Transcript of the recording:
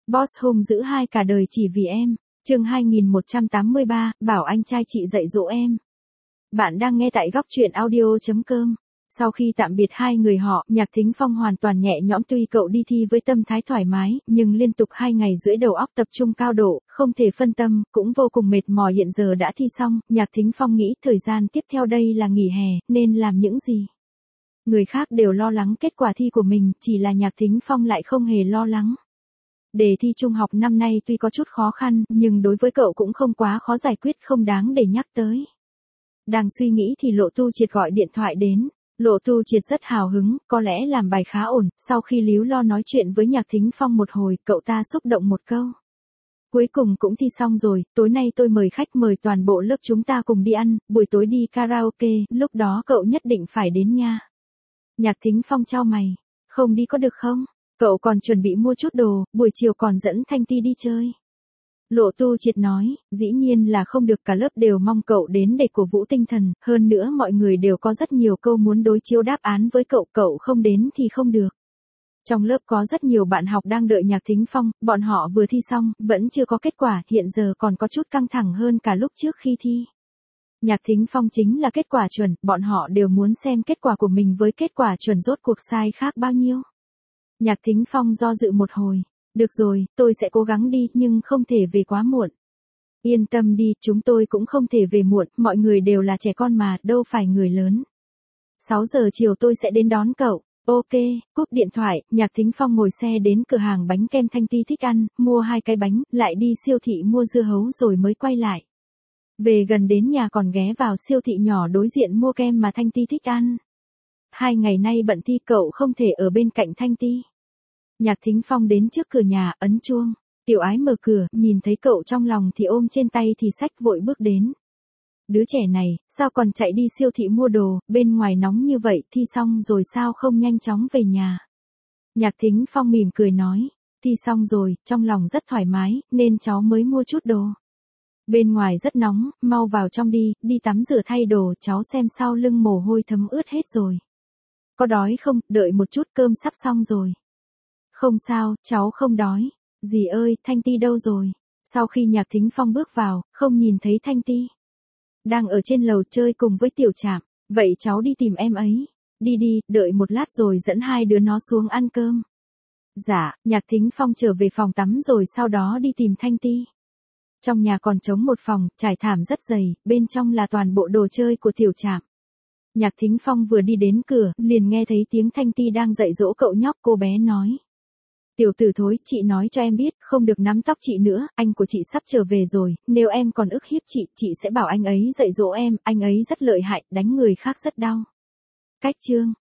Boss hung dữ hai cả đời chỉ vì em. Chương 2183, bảo anh trai chị dạy dỗ em. Bạn đang nghe tại góc truyện audio.com. Sau khi tạm biệt hai người họ, Nhạc Thính Phong hoàn toàn nhẹ nhõm, tuy cậu đi thi với tâm thái thoải mái, nhưng liên tục 2 ngày rưỡi đầu óc tập trung cao độ, không thể phân tâm, cũng vô cùng mệt mỏi. Hiện giờ đã thi xong, Nhạc Thính Phong nghĩ thời gian tiếp theo đây là nghỉ hè, nên làm những gì? Người khác đều lo lắng kết quả thi của mình, chỉ là Nhạc Thính Phong lại không hề lo lắng. Đề thi trung học năm nay tuy có chút khó khăn, nhưng đối với cậu cũng không quá khó giải quyết, không đáng để nhắc tới. Đang suy nghĩ thì Lộ Tu Triệt gọi điện thoại đến. Lộ Tu Triệt rất hào hứng, có lẽ làm bài khá ổn. Sau khi líu lo nói chuyện với Nhạc Thính Phong một hồi, cậu ta xúc động một câu. Cuối cùng cũng thi xong rồi, tối nay tôi mời khách, mời toàn bộ lớp chúng ta cùng đi ăn, buổi tối đi karaoke, lúc đó cậu nhất định phải đến nha. Nhạc Thính Phong chau mày, không đi có được không? Cậu còn chuẩn bị mua chút đồ, buổi chiều còn dẫn Thanh Ti đi chơi. Lộ Tu Triệt nói, dĩ nhiên là không được, cả lớp đều mong cậu đến để cổ vũ tinh thần, hơn nữa mọi người đều có rất nhiều câu muốn đối chiếu đáp án với cậu, cậu không đến thì không được. Trong lớp có rất nhiều bạn học đang đợi Nhạc Thính Phong, bọn họ vừa thi xong, vẫn chưa có kết quả, hiện giờ còn có chút căng thẳng hơn cả lúc trước khi thi. Nhạc Thính Phong chính là kết quả chuẩn, bọn họ đều muốn xem kết quả của mình với kết quả chuẩn rốt cuộc sai khác bao nhiêu. Nhạc Thính Phong do dự một hồi. Được rồi, tôi sẽ cố gắng đi, nhưng không thể về quá muộn. Yên tâm đi, chúng tôi cũng không thể về muộn, mọi người đều là trẻ con mà, đâu phải người lớn. 6 giờ chiều tôi sẽ đến đón cậu. Ok, cúp điện thoại, Nhạc Thính Phong ngồi xe đến cửa hàng bánh kem Thanh Ti thích ăn, mua 2 cái bánh, lại đi siêu thị mua dưa hấu rồi mới quay lại. Về gần đến nhà còn ghé vào siêu thị nhỏ đối diện mua kem mà Thanh Ti thích ăn. 2 ngày nay bận thi, cậu không thể ở bên cạnh Thanh Ti. Nhạc Thính Phong đến trước cửa nhà, ấn chuông. Tiểu Ái mở cửa, nhìn thấy cậu trong lòng thì ôm trên tay thì xách vội bước đến. Đứa trẻ này, sao còn chạy đi siêu thị mua đồ, bên ngoài nóng như vậy, thi xong rồi sao không nhanh chóng về nhà. Nhạc Thính Phong mỉm cười nói, thi xong rồi, trong lòng rất thoải mái, nên cháu mới mua chút đồ. Bên ngoài rất nóng, mau vào trong đi, đi tắm rửa thay đồ, cháu xem sau lưng mồ hôi thấm ướt hết rồi. Có đói không, đợi một chút, cơm sắp xong rồi. Không sao, cháu không đói. Dì ơi, Thanh Ti đâu rồi? Sau khi Nhạc Thính Phong bước vào, không nhìn thấy Thanh Ti. Đang ở trên lầu chơi cùng với Tiểu Trạm. Vậy cháu đi tìm em ấy. Đi đi, đợi một lát rồi dẫn hai đứa nó xuống ăn cơm. Dạ, Nhạc Thính Phong trở về phòng tắm rồi sau đó đi tìm Thanh Ti. Trong nhà còn trống một phòng, trải thảm rất dày, bên trong là toàn bộ đồ chơi của Tiểu Trạm. Nhạc Thính Phong vừa đi đến cửa, liền nghe thấy tiếng Thanh Ti đang dạy dỗ cậu nhóc, cô bé nói. Tiểu tử thối, chị nói cho em biết, không được nắm tóc chị nữa, anh của chị sắp trở về rồi, nếu em còn ức hiếp chị sẽ bảo anh ấy dạy dỗ em, anh ấy rất lợi hại, đánh người khác rất đau. Cách chương